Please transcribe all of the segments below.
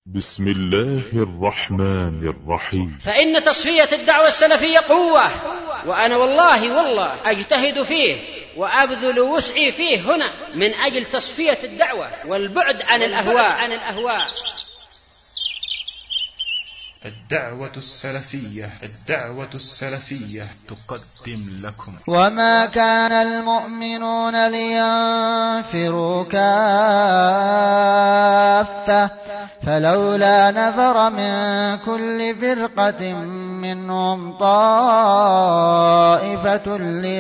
بسم الله الرحمن الرحيم. فإن تصفية الدعوة السلفية قوة، وأنا والله أجتهد فيه وأبذل وسعي فيه هنا من أجل تصفية الدعوة والبعد عن الأهواء. الدعوة السلفية تقدم لكم. وما كان المؤمنون لينفروا كافة فلولا نفر من كل فرقة منهم طائفة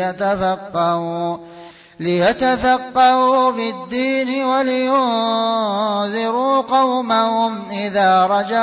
ليتفقهوا في الدين ولينذروا قومهم إذا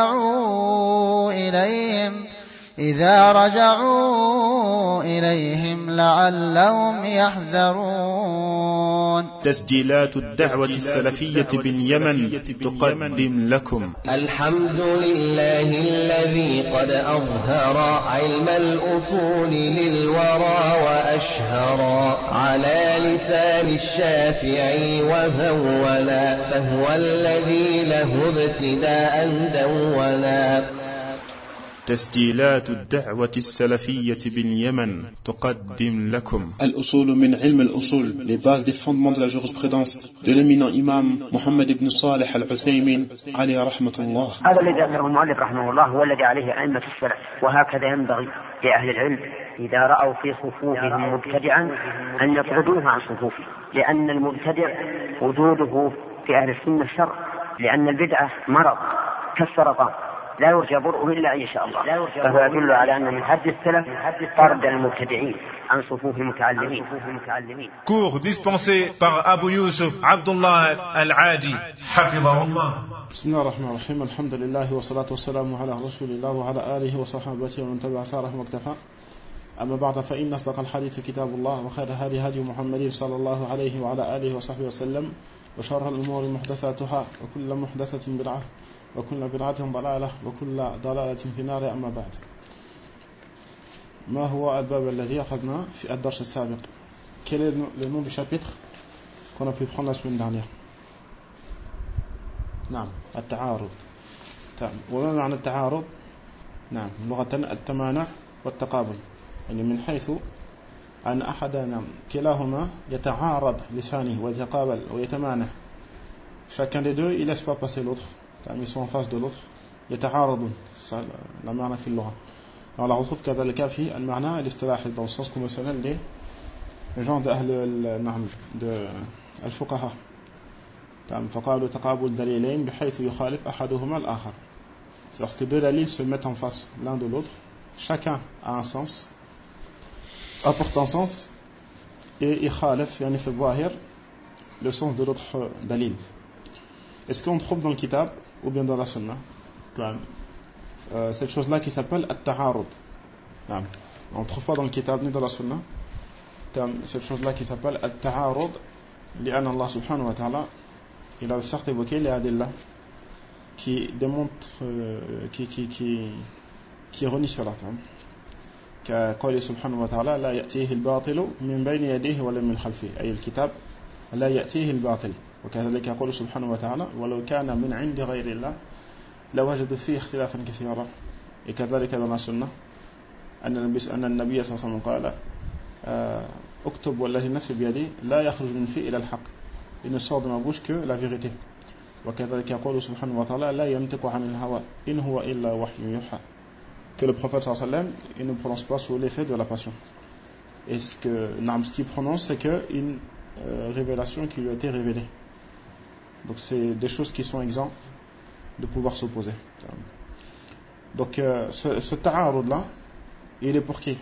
رجعوا إليهم لعلهم يحذرون. تسجيلات الدعوة السلفية باليمن تقدم لكم. الحمد لله الذي قد أظهر علم الأصول للورى وأشهر على لسان الشافعي وهولا، فهو الذي له ابتداء دولا. تسجيلات الدعوة السلفية باليمن تقدم لكم. الأصول من علم الأصول، les bases des fondements de la jurisprudence de l'éminent imam Mohammed ibn Salih al-Uthaymin عليه رحمة الله. هذا الذي ذكره المؤلف رحمه الله هو الذي عليه أئمة السلف، وهكذا ينبغي لأهل العلم إذا رأوا في صفوفهم مبتدعا أن يطردوه عن صفوفه، لأن المبتدع وجوده في أهل السنة شر، لأن البدعة مرض كالسرطان لا يرجى برؤه إلا إن شاء الله، فهو يدل على أن من حد السلف طرد المبتدعين عن صفوف المتعلمين. Cours dispensé par Abu Yusuf Abdullah Al-Adi حفظه الله. بسم الله الرحمن الرحيم. الحمد لله والصلاة والسلام على رسول الله وعلى آله وصحبه ومن تبع ثاره واكتفى. أما بعد، فإن أصدق الحديث كتاب الله، وخير هدي محمد صلى الله عليه وعلى آله وصحبه وسلم، وشر الأمور محدثاتها، وكل محدثة بدعة، وكل بدعة ضلالة، وكل ضلالة في النار. أما بعد، ما هو الباب الذي أخذنا في الدرس السابق؟ Quel est le nom du chapitre qu'on a pu prendre la semaine dernière? نعم، التعارض. وما معنى التعارض؟ نعم، لغة التمانع والتقابل، يعني من حيث أن أحدنا كلاهما يتعارض لسانه ويتقابل ويتمانع. Chacun des deux, il laisse pas passer l'autre. Ils sont en face de l'autre. يتعارضون، la معنى في اللغة. On la retrouve كذلك في المعنى الاصطلاحي dans le sens conventionnel des gens de الفقهاء. فقالوا تقابل دليلين بحيث يخالف أحدهما الآخر. C'est lorsque deux dalils se mettent en face l'un de l'autre, chacun a un sens, apporte un sens, et يخالف يعني في الظاهر le sens de l'autre dalil. Est-ce qu'on trouve dans le kitab ou bien dans la sunna cette chose-là qui s'appelle at-ta'arud? On ne trouve pas dans le kitab ni dans la sunna cette chose-là qui s'appelle at-ta'arud, لأن الله سبحانه وتعالى il a certes évoqué les adillah qui démontrent qui renient cela, كقوله سبحانه وتعالى لا يأتيه الباطل من بين يديه ولا من خلفه، أي الكتاب لا يأتيه الباطل. وكذلك يقول سبحانه وتعالى ولو كان من عند غير الله لوجدوا فيه اختلافا كثيرا. وكذلك dans la sunna أن النبي صلى الله عليه وسلم قال اكتب والذي نفسي بيدي لا يخرج من فيه إلى الحق، il ne sort de ma bouche que la vérité. وكذلك يقول سبحانه وتعالى لا ينطق عن الهوى إن هو إلا وحي يوحى، que le prophète صلى الله عليه وسلم il ne prononce pas sous l'effet de la passion, et ce qu'il prononce c'est une révélation qui lui a été révélée. Donc c'est des choses qui sont exemptes de pouvoir s'opposer. Donc ce ta'arud là, il est pour qui?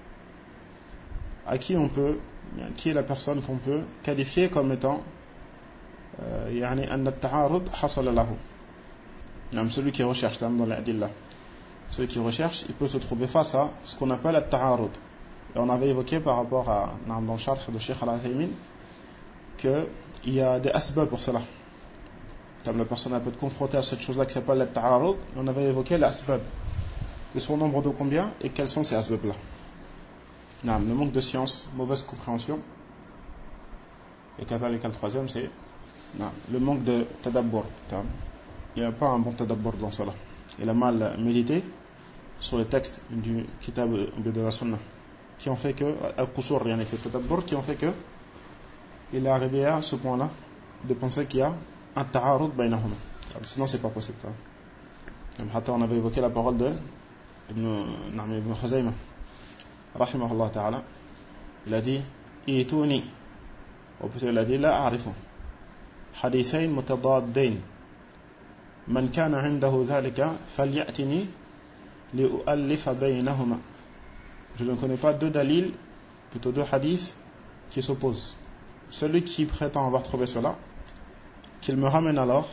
À qui on peut, qui est la personne qu'on peut qualifier comme étant يعني أن التعارض حصل له. celui qui recherche dans l'adillah, celui qui recherche, il peut se trouver face à ce qu'on appelle le ta'arud. Et on avait évoqué par rapport à dans le sharh de Cheikh Al-Uthaymin qu'il y a des asbab pour cela. Comme la personne peut être confrontée à cette chose-là qui s'appelle le ta'arud, on avait évoqué les asbab. Ils sont au nombre de combien et quels sont ces asbab-là? Le manque de science, mauvaise compréhension. Et le troisième, c'est le manque de tadabbur. il n'y a pas un bon tadabbur dans cela. Il a mal médité sur les textes du kitab de la sunna qui ont fait que al-qusur, il y en a fait tadabbur, qui ont fait que il est arrivé à ce point-là de penser qu'il y a un ta'arud baynahuma. Sinon c'est pas possible. On avait évoqué la parole de Ibn Khuzaymah rahimahullah ta'ala. Il a dit ituni, ou plutôt il a dit la a'rifu hadithayn mutadaddayn man kana 'indahu dhalika falyatini li'u'allifa baynahuma. Je ne connais pas deux dalils, plutôt deux hadiths qui s'opposent. Celui qui prétend avoir trouvé cela, qu'il me ramène alors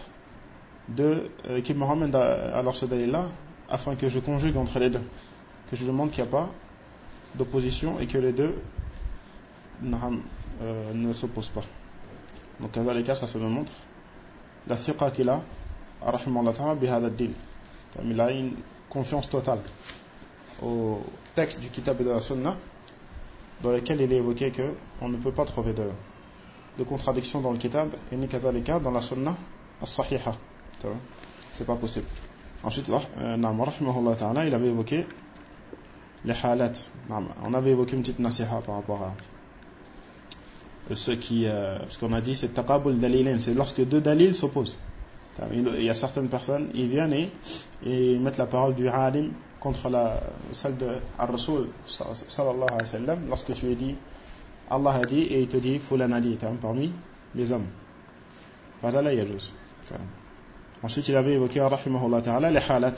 ce dalil-là, afin que je conjugue entre les deux, que je demande qu'il n'y a pas d'opposition et que les deux ne s'opposent pas. Donc dans les cas, ça se me montre la thiqa qu'il a, rahimahullah ta'ala, bihada ad-din. Il a une confiance totale au texte du kitab et de la sunna, dans lequel il est évoqué qu'on ne peut pas trouver de contradiction dans le kitab et ni kazalika dans la sunna as-sahiha. C'est pas possible. Ensuite, rahimahullah ta'ala, il avait évoqué les halat. On avait évoqué une petite nasiha par rapport à ceux qui, ce qu'on a dit, c'est taqabul dalilain, c'est lorsque deux dalils s'opposent. Il y a certaines personnes, ils viennent et mettent la parole du alim contre celle de Ar-Rasul sallallahu alayhi wa sallam, lorsque tu lui dis Allah a dit et il te dit Fulan a dit, parmi les hommes. Fadala yajuz. Ensuite, il avait évoqué rahimahullah ta'ala les halat.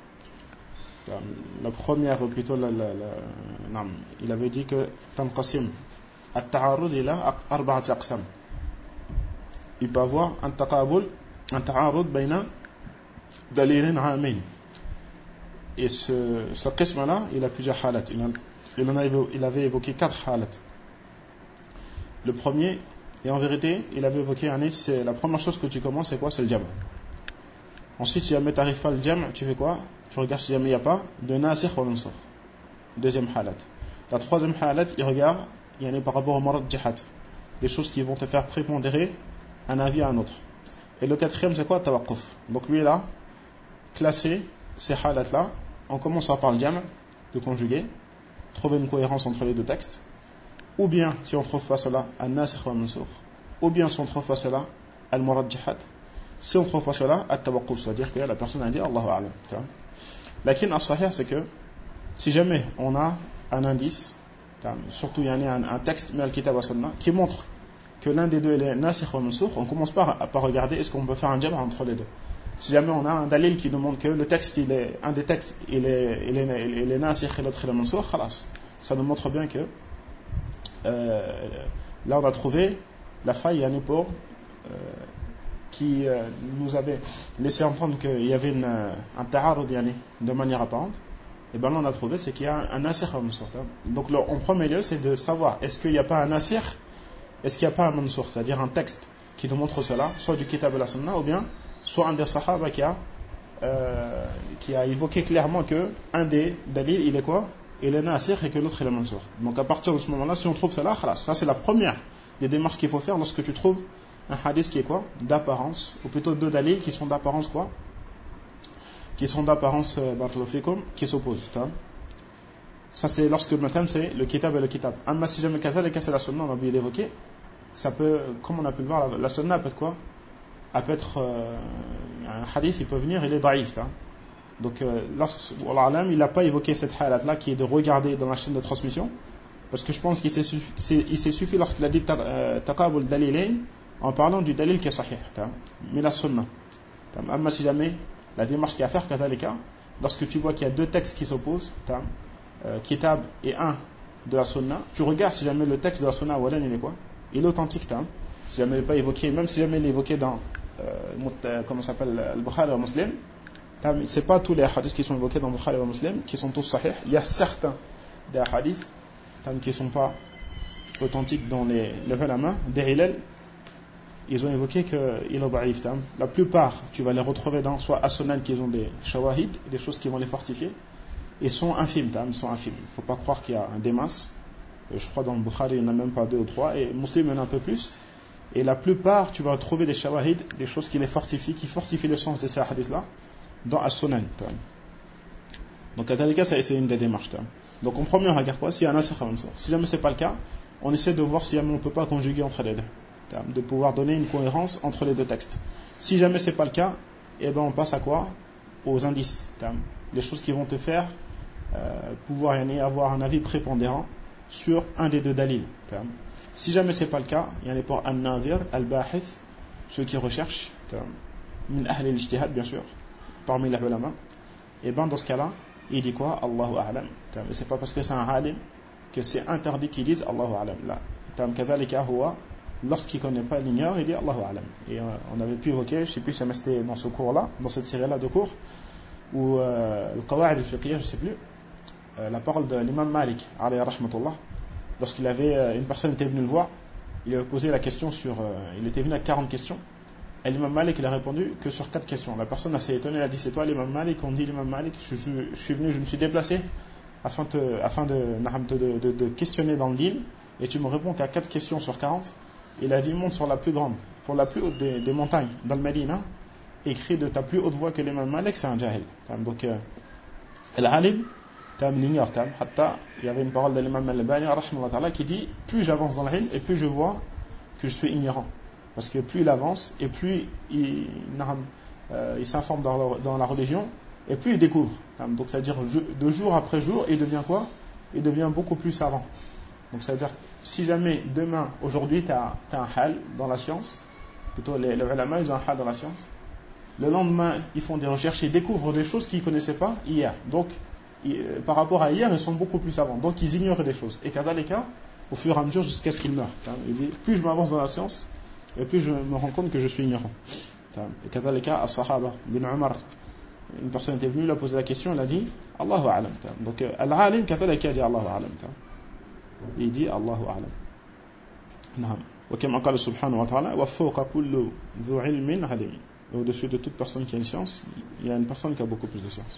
La première, plutôt il avait dit que tanqasim at-ta'arud ila arba'at aqsam. Il peut avoir un ta'arud bayna dalilin amin. Et ce qism-là, il a plusieurs halat. Il avait évoqué 4 halat. Le premier, et en vérité, il avait évoqué c'est la première chose que tu commences, c'est quoi? C'est le jam'. Ensuite, si jamais tu n'arrives pas le jam', tu fais quoi? Tu regardes si jamais il n'y a pas de nasikh wa mansukh. Deuxième halat. La troisième halat, il regarde, il y en a par rapport au marajjihat, des choses qui vont te faire prépondérer un avis à un autre. Et le quatrième, c'est quoi? Tawaqquf. Donc lui, là, classé ces halats-là, on commence par le jam', de conjuguer, trouver une cohérence entre les deux textes, ou bien, si on ne trouve pas cela, al-nasikh wa mansukh, ou bien, si on ne trouve pas cela, al-marajjihat. Si on ne trouve pas cela, at-tawaqquf, c'est-à-dire que la personne a dit Allahu a'lam. Lakin as-sahih, c'est que si jamais on a un indice, surtout il y a un texte, mais al-kitab wa sunnah, qui montre que l'un des deux est nasikh wa mansukh, on commence par regarder est-ce qu'on peut faire un jam' entre les deux. Si jamais on a un dalil qui nous montre que le texte, un des textes, il est nasikh et l'autre est mansukh, khalas. Ça nous montre bien que là on a trouvé la faille pour qui nous avait laissé entendre qu'il y avait un ta'arud de manière apparente. Et bien là on a trouvé c'est qu'il y a un nasikh wa mansukh. Donc en premier lieu c'est de savoir est-ce qu'il n'y a pas un nasikh, est-ce qu'il n'y a pas un mansukh, c'est-à-dire un texte qui nous montre cela, soit du kitab et la sunna, ou bien soit un des sahaba qui a évoqué clairement que un des dalil il est quoi? Il est nasikh et que l'autre il est mansukh. Donc à partir de ce moment-là, si on trouve cela, khalas, ça c'est la première des démarches qu'il faut faire lorsque tu trouves un hadith qui est quoi? D'apparence, ou plutôt deux dalils qui sont d'apparence quoi? Qui sont d'apparence qui s'opposent. Ça c'est lorsque le matin c'est le kitab et le kitab. Amma si jamais kazal et c'est la sunna, on a oublié d'évoquer. Ça peut, comme on a pu le voir, la sunna peut être quoi? Elle peut être un hadith, il peut venir, il est daïf. Donc, il n'a pas évoqué cette halat-là qui est de regarder dans la chaîne de transmission, parce que je pense qu'il s'est suffi lorsqu'il a dit taqabul dalilain en parlant du dalil qui est sahih, mais la sunna. Amma si jamais la démarche qu'il y a à faire, kazalika, lorsque tu vois qu'il y a deux textes qui s'opposent, kitab et un de la sunna, tu regardes si jamais le texte de la sunna il est quoi? Il est authentique. Si jamais il n'est pas évoqué, même si jamais il est évoqué dans comment s'appelle le Bukhari ou Muslim, c'est pas tous les hadiths qui sont évoqués dans le Bukhari ou Muslim qui sont tous sahih. Il y a certains des hadiths qui ne sont pas authentiques dans les ulama, des ilal, ils ont évoqué qu'il est daïf. La plupart, tu vas les retrouver dans soit as-sunan qui ont des shawahid, des choses qui vont les fortifier, et sont infimes. Il ne faut pas croire qu'il y a des masses. Je crois dans le Bukhari il n'y en a même pas 2 ou 3, et Muslim il y en a un peu plus. Et la plupart, tu vas trouver des shawahid, des choses qui les fortifient, qui fortifient le sens de ces hadiths-là, dans As-Sunan. Donc, à tel cas, ça, c'est une des démarches. Donc, en premier, on regarde quoi? Si jamais c'est pas le cas, on essaie de voir si jamais on peut pas conjuguer entre les deux. De pouvoir donner une cohérence entre les deux textes. Si jamais c'est pas le cas, eh ben, on passe à quoi? Aux indices. Les choses qui vont te faire pouvoir avoir un avis prépondérant sur un des deux dalils. Si jamais c'est pas le cas, il y en a pour An-Nazir, Al-Bahith, ceux qui recherchent, min ahl al-ijtihad, bien sûr, parmi les ulama, et ben dans ce cas-là, il dit quoi? Allahu a'lam. C'est pas parce que c'est un alim que c'est interdit qu'ils disent Allahu a'lam. Là, kazalika huwa, lorsqu'il connaît pas l'ignore, il dit Allahu a'lam. Et on avait pu évoquer, je sais plus si c'était dans ce cours-là, dans cette série-là de cours, ou le Qawa'id al-Fiqhiyya, je sais plus, la parole de l'imam Malik, alayhi rahmatullah. Lorsqu'il avait, une personne était venue le voir, il avait posé la question sur, il était venu à 40 questions, et l'imam Malik, il a répondu que sur 4 questions. La personne s'est étonnée, elle a dit, c'est toi l'imam Malik? On dit l'imam Malik, je suis venu, je me suis déplacé, afin de questionner dans le dîn, et tu me réponds qu'à 4 questions sur 40, il a dit, monte sur la plus grande, pour la plus haute des montagnes, dans le Médina, écrit de ta plus haute voix que l'imam Malik, c'est un jahil. Donc, al-alim, l'ignore, il y avait une parole de l'imam al-Albani qui dit, plus j'avance dans l'ilm et plus je vois que je suis ignorant, parce que plus il avance et plus il s'informe dans la religion et plus il découvre. Donc c'est à dire de jour après jour il devient quoi? Il devient beaucoup plus savant. Donc c'est à dire si jamais demain, aujourd'hui tu as un hal dans la science, plutôt les ulama ils ont un hal dans la science, le lendemain ils font des recherches et découvrent des choses qu'ils ne connaissaient pas hier. Donc par rapport à hier, ils sont beaucoup plus savants. Donc ils ignorent des choses. Et kadhalika, au fur et à mesure, jusqu'à ce qu'ils meurent. Il dit, plus je m'avance dans la science, et plus je me rends compte que je suis ignorant. Et kadhalika, as-sahaba, bin Umar, une personne était venue, il a posé la question, elle a dit, Allahu a'lam. Donc, al-alim, kadhalika, dit Allahu a'lam. Il dit, Allahu a'lam. وكما قال سبحانه وتعالى وفوق كل ذو علم عليم. Au-dessus de toute personne qui a une science, il y a une personne qui a beaucoup plus de science.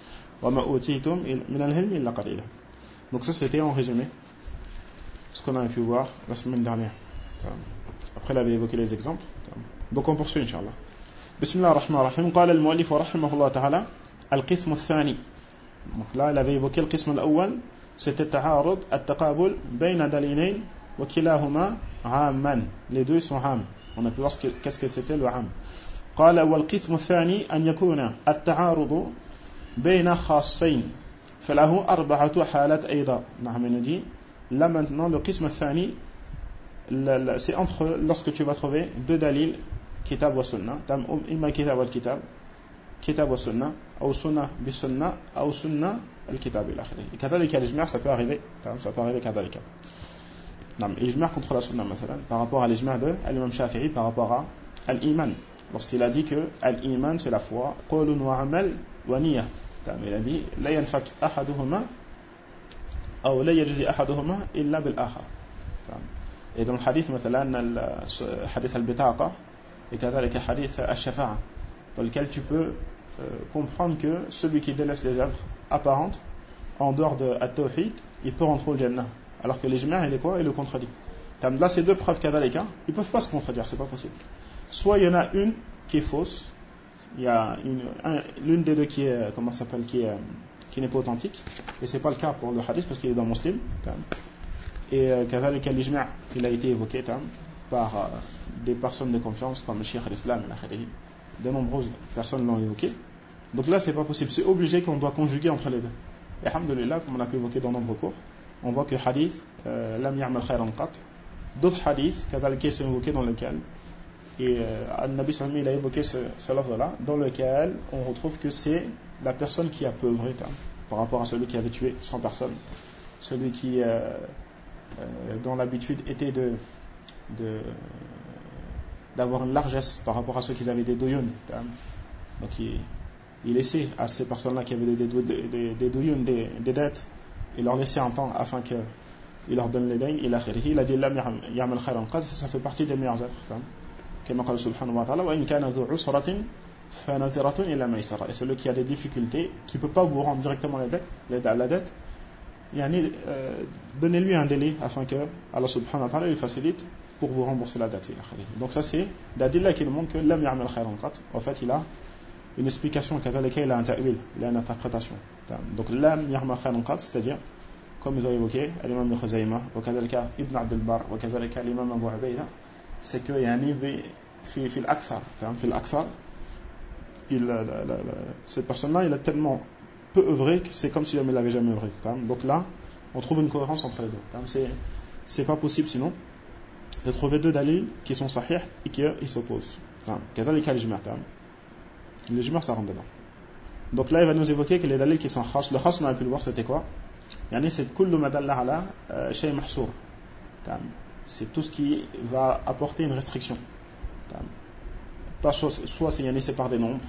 Donc ça c'était en résumé ce qu'on avait pu voir la semaine dernière. Après il avait évoqué les exemples. Donc on poursuit Inch'Allah. Bismillah ar-Rahman ar-Rahim. قال المؤلف رحمه الله تعالى القسم الثاني. Donc là il avait évoqué le qism al-awwal, c'était تعارض التقابل بين دليلين وكلاهما عاما. Les deux sont عام. On a pu voir qu'est-ce que c'était le عام. قال والقسم الثاني أن يكون التعارض بين خاصين فله 4 حالات أيضا. نعم il nous dit là maintenant le qism الثاني c'est entre lorsque tu vas trouver deux dalil kitab wa sunnah imma kitab wal kitab wa sunnah ou sunnah bi sunnah ou sunnah al kitab ila akhirih. كذلك الإجماع ça peut arriver كذلك. نعم الإجماع contre la sunna مثلا par rapport à l'ijma' de l'imam Shafi'i par rapport à l'iman lorsqu'il a dit que l'iman c'est la foi qawlun wa amal wa niyyah. Il a dit لا ينفك أحدهما أو لا يجزي أحدهما إلا بالآخر. Et dans le hadith مثلا hadith al-bitaqa et كذلك hadith al-shafa'a dans lequel tu peux comprendre que celui qui délaisse les œuvres apparentes en dehors de at-tawhid il peut rentrer au Jannah alors que l'ijma' il est quoi? Il le contredit. Là ces deux preuves كذلك ils peuvent pas se contredire, c'est pas possible. Soit il y en a une qui est fausse, il y a l'une des deux qui est comment ça s'appelle qui n'est pas authentique et c'est pas le cas pour le hadith parce qu'il est dans Muslim. Et كذلك l'ijma' il a été évoqué par des personnes de confiance comme le Cheikh al-Islam et de nombreuses personnes l'ont évoqué. Donc là c'est pas possible, c'est obligé qu'on doit conjuguer entre les deux. Et alhamdulillah comme on a pu évoquer dans nombreux cours, on voit que hadith lam ya'mal khayran qat, d'autres hadiths كذلك sont évoqués dans lesquels et Nabi sallallahu alayhi wa sallam il a évoqué ce lafz-là dans lequel on retrouve que c'est la personne qui a peu œuvré par rapport à celui qui avait tué 100 personnes, celui qui dont l'habitude était d'avoir une largesse par rapport à ceux qui avaient des doyun. Donc il laissait à ces personnes-là qui avaient des doyun, des dettes, il leur laissait un temps afin qu'ils leur donnent les dettes. Il a dit ça fait partie des meilleures œuvres. كما قال سبحانه وتعالى وإن كان ذو عسرة فنظرة إلى ميسرة. Et celui qui a des difficultés, qui ne peut pas vous rendre directement la dette, donnez-lui un délai afin que Allah subhanahu wa ta'ala lui facilite pour vous rembourser la dette. Donc ça c'est d'adilla qui nous montre que lam ya'mal khayran qat. En fait, il a une explication, il a un ta'wil, il a une interprétation. Donc lam ya'mal khayran qat, c'est-à-dire, comme nous avons évoqué, l'imam Ibn Khuzayma, وكذلك Ibn Abd al-Barr, وكذلك l'imam Abu Ubayda, c'est que في الأكثر في الأكثر cette personne-là, il a tellement peu œuvré que c'est comme si il n'avait jamais œuvré. Donc là, on trouve une cohérence entre les deux. C'est pas possible sinon de trouver deux dalils qui sont sahih et qui s'opposent. كذلك الإجماع. L'ijma' ça rentre dedans. Donc là, il va nous évoquer que les dalils qui sont khas, le khas on a pu le voir, c'était quoi? C'est كل ما دل على شيء محصور. C'est tout ce qui va apporter une restriction. Pas soit c'est par des nombres,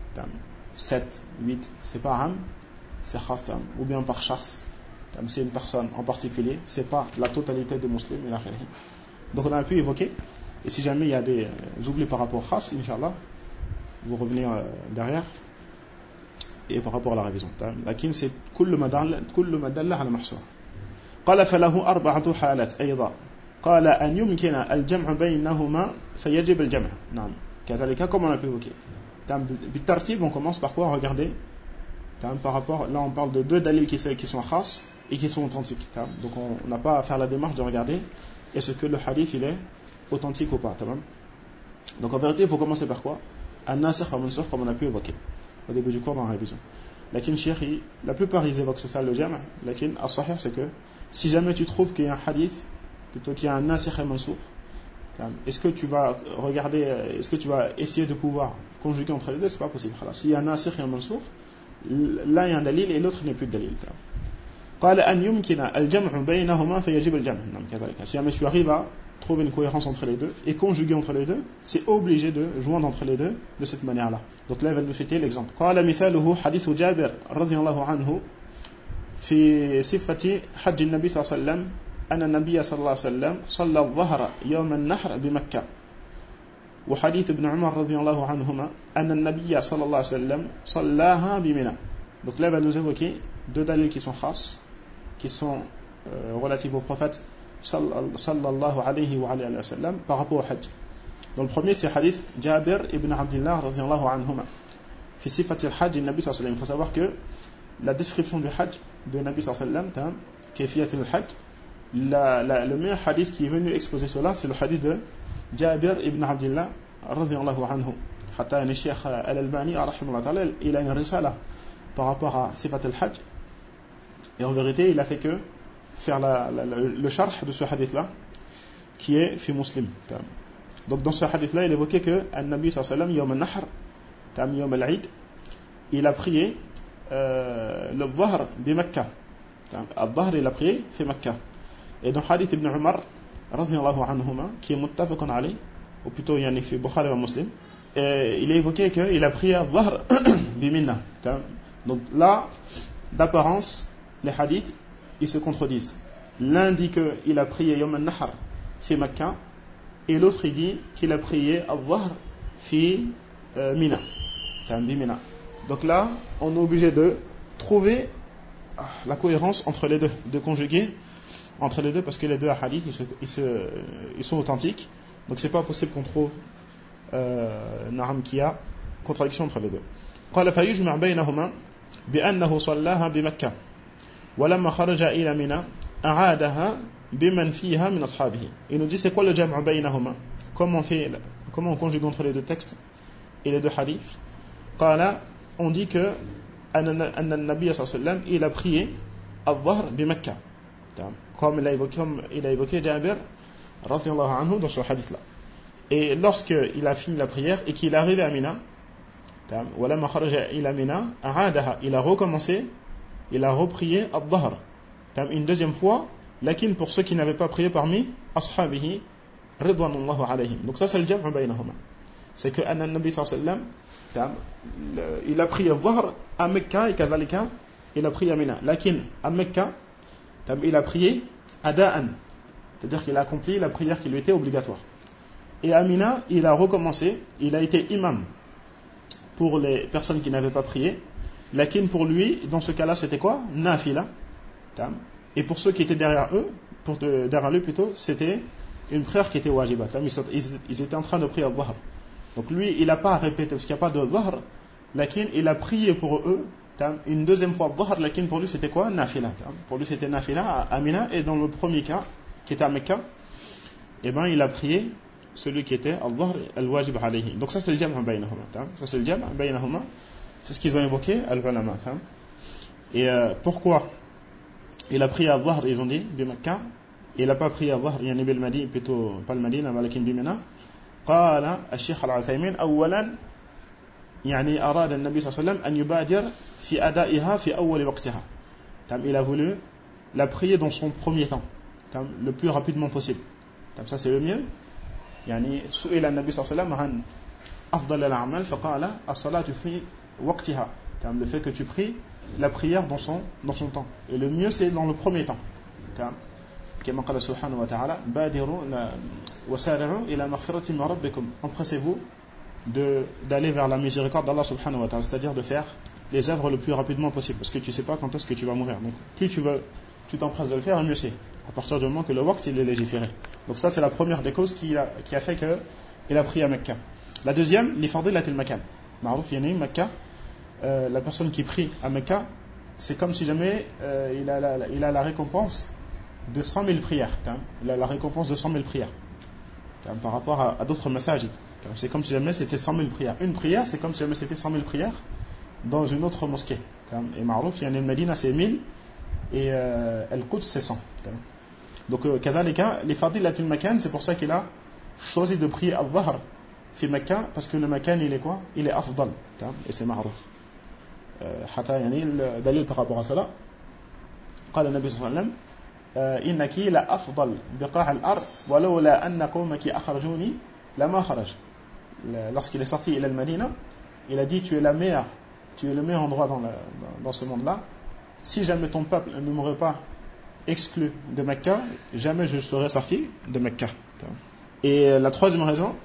7, 8, c'est pas am, c'est khas, ou bien par shakhs, c'est une personne en particulier, c'est pas la totalité des musulmans. Donc on a pu évoquer, et si jamais il y a des oublis par rapport à khas, Inch'Allah, vous revenez derrière, et par rapport à la révision. Lakin c'est كل ما دل على محصور. قال فله 4 حالات أيضا. قال أن يمكن الجمع بينهما فيجب الجمع. نعم. كذلك comme on a pu évoquer. بالترتيب on commence par quoi? Regardez. Par rapport, là on parle de deux dalils qui sont khas et qui sont authentiques. Donc on n'a pas à faire la démarche de regarder est-ce que le hadith il est authentique ou pas. Donc en vérité il faut commencer par quoi? An-nasikh wa mansukh comme on a pu évoquer au début du cours dans la révision. Lakin Cheikh, la plupart ils évoquent ça le jam', lakin as-sahih c'est que si jamais tu trouves qu'il y a un hadith plutôt qu'il y a un nasikh et mansukh, est-ce que tu vas regarder, est-ce que tu vas essayer de pouvoir conjuguer entre les deux? C'est pas possible. S'il y a un nasikh et un mansukh, là il y a un dalil et l'autre n'est plus de dalil. قال أن يمكن الجمع بينهما فيجب الجمع. Si jamais tu arrives à trouver une cohérence entre les deux et conjuguer entre les deux, c'est obligé de joindre entre les deux de cette manière-là. Donc là il va nous citer l'exemple. قال مثاله حديث جابر رضي الله عنه في صفة حج النبي صلى الله عليه وسلم أن النبي صلى الله عليه وسلم صلى الظهر يوم النحر بمكة. وحديث ابن عمر رضي الله عنهما أن النبي صلى الله عليه وسلم صلاها بمنى. Donc là il va nous évoquer deux dalils qui sont khas, qui sont relatifs au prophète sallallahu alayhi wa sallam par rapport au hajj. Donc le premier c'est hadith Jabir ibn Abdullah radhiyallahu anhuma fi sifati al-hajj an-nabi sallallahu alayhi wa sallam. Il faut savoir que la description du hajj de Nabi sallallahu alayhi wa sallam, kayfiyat al-hajj, le meilleur hadith qui est venu exposer cela c'est le hadith de Jabir ibn Abdullah radhiyallahu anhu. Hatta un Cheikh Al-Albani rahimahullah ta'ala, il a une risala par rapport à sifat al-hajj, et en vérité il a fait que faire le sharh de ce hadith là qui est fi Muslim. Donc dans ce hadith là il évoquait que An-Nabi sallallahu alayhi wa sallam yawm al-nahr yawm al-eid il a prié le dhahr bi Makkah. Al-dhahr il a prié fi Makkah. Et dans hadith Ibn Umar radhiyallahu anhuma qui est muttafaqun alayh, ou plutôt yani fi Bukhari wa Muslim, il a évoqué qu'il a prié al-dhahr bi Mina. Donc là d'apparence les hadiths ils se contredisent. L'un dit qu'il a prié Yom al-Nahr fi Makkah et l'autre il dit qu'il a prié al-Dhahr fi Mina. Donc là on est obligé de trouver la cohérence entre les deux, de conjuguer entre les deux parce que les deux hadiths ils sont authentiques. Donc c'est pas possible qu'on trouve qu'il y a contradiction entre les deux. قال فيجمع بينهما بأنه صلاها بمكة ولما خرج إلى منى أعادها بمن فيها من أصحابه. Il nous dit c'est quoi le jam' بينهما, comment on conjugue entre les deux textes et les deux hadiths. قال on dit que أن النبي صلى الله عليه وسلم il a prié الظهر بمكة comme il a évoqué Jabir radhiyallahu anhu dans ce hadith là. Et lorsqu'il a fini la prière et qu'il est arrivé à Mina, ولما خرج إلى منى أعادها, il a recommencé, il a reprié al-dhahr une deuxième fois, lakin pour ceux qui n'avaient pas prié parmi ashabihi ridwanullahu alayhim. Donc ça c'est le jam' baynahuma, c'est que anna nabi sallallahu alayhi wa sallam il a prié al-dhahr à Mecca et kadhalika il a prié à Mina, lakin à Mecca il a prié ada'an, c'est-à-dire qu'il a accompli la prière qui lui était obligatoire, et à Mina il a recommencé, il a été imam pour les personnes qui n'avaient pas prié, lakin pour lui dans ce cas-là c'était quoi? Nafila. Et pour ceux qui étaient derrière lui plutôt c'était une prière qui était wajiba. Ils étaient en train de prier al-Dhahr. Donc lui, il n'a pas répété, parce qu'il n'y a pas de Dhahr, lakin il a prié pour eux, une deuxième fois Dhahr, lakin pour lui c'était quoi? Nafila. Pour lui c'était Nafila à Mina, et dans le premier cas, qui était à Mecca, eh ben il a prié celui qui était al-Dhahr al-wajib alayhi. Donc ça c'est le jam' baynahuma. Ça c'est le jam' baynahuma. C'est ce qu'ils ont évoqué, al-ulama. Et pourquoi il a prié al-Dhahr, ils ont dit, bi Mecca, et il n'a pas prié al-Dhahr, yani bil Madina, plutôt pas le Madina, mais bi Mina. قال الشيخ العثيمين أولا يعني أراد النبي صلى الله عليه وسلم أن يبادر في أدائها في أول وقتها. Il a voulu la prier dans son premier temps, le plus rapidement possible. Ça c'est le mieux. يعني سئل النبي صلى الله عليه وسلم عن أفضل الأعمال فقال الصلاة في وقتها. Le fait que tu pries la prière dans son temps. Et le mieux c'est dans le premier temps. كما قال سبحانه وتعالى بادروا وسارعوا إلى مغفرة من ربكم. Empressez-vous d'aller vers la miséricorde d'Allah subhanahu wa ta'ala, c'est-à-dire de faire les œuvres le plus rapidement possible, parce que tu sais pas quand est-ce que tu vas mourir. Donc plus tu t'empresses de le faire, mieux c'est, à partir du moment que le waqt il est légiféré. Donc ça c'est la première des causes qui a fait que il a prié à Mecca. La deuxième, li fadilatil makan. Ma'rouf yani Mecca, la personne qui prie à Mecca, c'est comme si jamais il a la récompense de 100 000 prières. Il a la récompense de 100 000 prières. Par rapport à d'autres masajid. C'est comme si jamais c'était 100 000 prières. Une prière, c'est comme si jamais c'était 100 000 prières dans une autre mosquée. Et Ma'rouf, il y a une Medina, c'est 1000, et Al-Quds, c'est 100. Donc, kadhalika, les fadilatil makan, c'est pour ça qu'il a choisi de prier al-Dhahr fi Mecca, parce que le makan, il est quoi? Il est afdal. Et c'est Ma'rouf. Hata, yani, le dalil par rapport à cela. قال النبي صلى الله عليه وسلم إنك لا أفضل بقاع الأرض ولولا أن قومك أخرجوني لما خرج. Lorsqu'il est sorti il est Medina, il a dit tu es le meilleur endroit dans ce monde-là. Si jamais ton peuple ne m'aurait pas exclu de Mecca, jamais je serais sorti de Mecca. Et la troisième raison,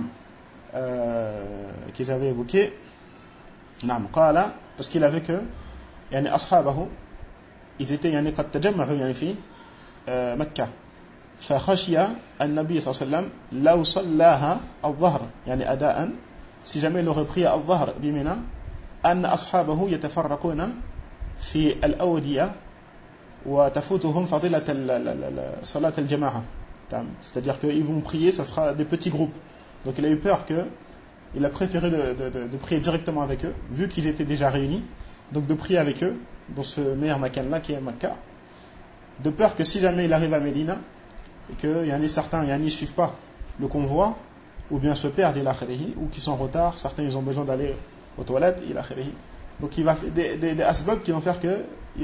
qu'ils avaient évoqué, parce qu'il avait que يعني أصحابه ils étaient يعني قد تجمعوا يعني في مكة فخشي النبي صلى الله عليه وسلم لو صلاها الظهر يعني أداء si jamais il aurait pris الظهر بمنى أن أصحابه يتفرقون في الأودية وتفوتهم فضيلة صلاة الجماعة. C'est-à-dire qu'ils vont prier, ça sera des petits groupes. Donc il a eu peur il a préféré de prier directement avec eux, vu qu'ils étaient déjà réunis, donc de prier avec eux dans ce meilleur makan-là qui est Mecca, de peur que si jamais il arrive à Médina et qu'il y en a certains ne suivent pas le convoi ou bien se perdent ou qui sont en retard, certains ils ont besoin d'aller aux toilettes, donc il va faire des asbab qui vont faire que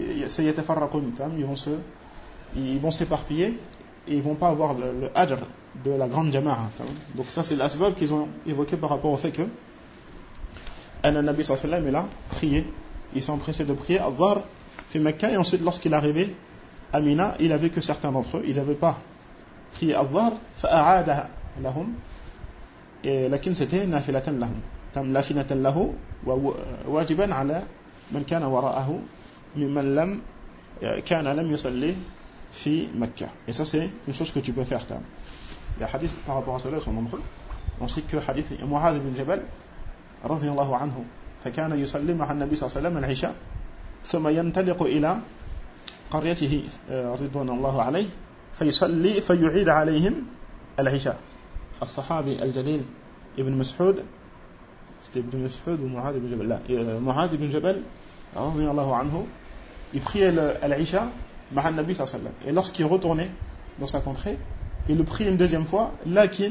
ils vont s'éparpiller et ils vont pas avoir le ajr de la grande jama'a. Donc ça c'est l'asbab qu'ils ont évoqué par rapport au fait que Nabi sallallahu alayhi wa sallam il a prié, ils sont pressés de prier al-Dhahr fi Mecca, et ensuite lorsqu'il est arrivé à Mina, il a vu que certains d'entre eux ils n'avaient pas prié al-Dhahr fa'a'adaha lahum, et lakin c'était nafilatan lahum nafilatan lahu wa wajiban ala man kana wara'ahu mimman lam kana lam yusalli fi Mecca. Et ça c'est une chose que tu peux faire. Les hadiths par rapport à cela sont nombreux. On sait que hadith Mu'adh ibn Jabal رضي الله عنه فكان يصلي مع النبي صلى الله عليه وسلم العشاء ثم ينطلق إلى قريته رضوان الله عليه فيصلي فيعيد عليهم العشاء. الصحابي الجليل ابن مسعود c'était Ibn Mas'ud ou Mu'adh ibn Jabal, Mu'adh ibn Jabal رضي الله عنه, il priait l'Aïcha مع النبي صلى الله عليه وسلم, et lorsqu'il retournait dans sa contrée il le prie une deuxième fois, lakin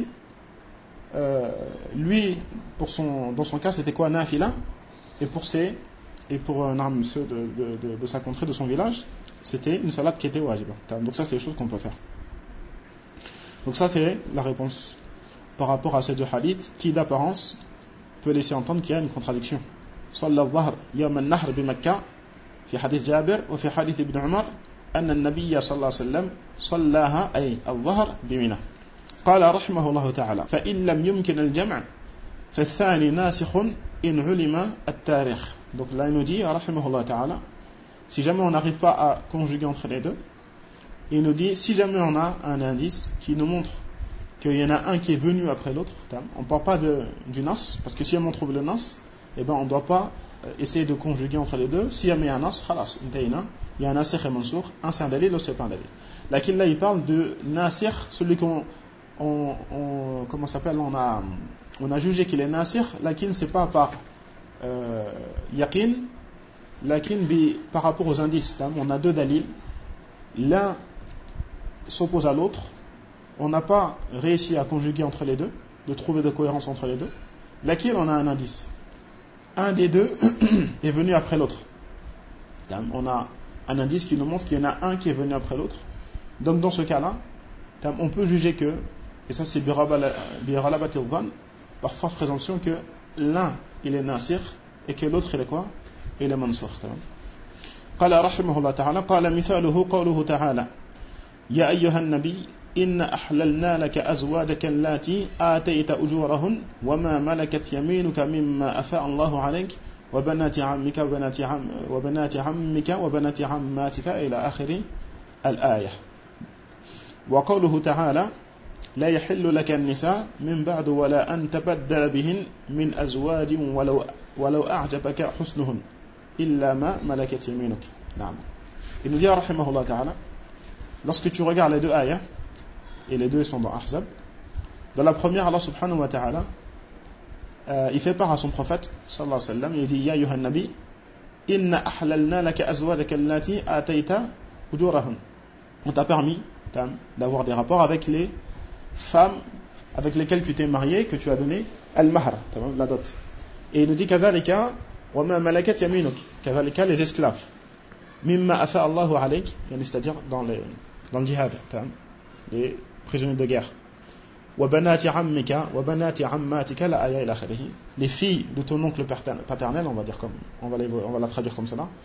lui dans son cas c'était quoi, nafila, et pour ceux de sa contrée, de son village, c'était une salade qui était wajiba. Donc ça c'est les choses qu'on peut faire. Donc ça c'est la réponse par rapport à ces deux hadiths qui d'apparence peut laisser entendre qu'il y a une contradiction. صلى الظهر يوم النحر بمكة في حديث جابر وفي حديث ابن عمر أن النبي صلى الله عليه وسلم صلاها أي الظهر بمنى. قال رحمه الله تعالى فإن لم يمكن الجمع فالثاني ناسخ إن علم التاريخ. Donc là il nous dit رحمه الله تعالى, si jamais on n'arrive pas à conjuguer entre les deux, il nous dit si jamais on a un indice qui nous montre qu'il y en a un qui est venu après l'autre. On ne parle pas du nas, parce que si on trouve le nas, eh ben, on ne doit pas essayer de conjuguer entre les deux. Si il y a un nas, khalas, il y a un nasir et mansour, un c'est un dalil, l'autre c'est pas un dalil. Là, il parle de nasir, celui comment s'appelle, on a jugé qu'il est nasir, lakin c'est pas par yaqin, lakin par rapport aux indices. On a deux dalils, l'un s'oppose à l'autre, on n'a pas réussi à conjuguer entre les deux, de trouver de cohérence entre les deux. Lakin, on a un indice. Un des deux est venu après l'autre. On a un indice qui nous montre qu'il y en a un qui est venu après l'autre. Donc dans ce cas-là, on peut juger que, et ça c'est biralabatil dhann, par forte présomption, que l'un il est nasir et que l'autre il est quoi? Il est mansour. قال رحمه الله تعالى قال مثاله قوله تعالى يا أيها النبي إن أحللنا لك أزواجك اللاتي آتيت أجورهن وما ملكت يمينك مما أفاء الله عليك وبنات عمك وبنات عمك وبنات عماتك إلى آخر الآية. وقوله تعالى لا يحل لك النساء من بعد ولا أن تبدل بهن من أزواج ولو أعجبك حسنهن إلا ما ملكت يمينك. نعم. Il nous dit رحمه الله تعالى, lorsque tu regardes les deux ayats, et les deux sont dans Ahzab, dans la première, Allah subhanahu wa ta'ala il fait part à son prophète sallallahu alayhi wa sallam, il dit Ya ayyuhan nabi inna ahlalna laka azwajaka allati atayta ujurahun. On t'a permis d'avoir des rapports avec les femmes avec lesquelles tu t'es marié, que tu as donné al-mahr, la dot. Et il nous dit kadhalika wa ma malakat yaminuk, kadhalika les esclaves, mimma afa Allahu alayk, c'est-à-dire dans le djihad, les prisonniers de guerre. Wa banati ammika wa banati ammatika la aya ila akhirih, les filles de ton oncle paternel, on va dire comme on va la traduire comme cela,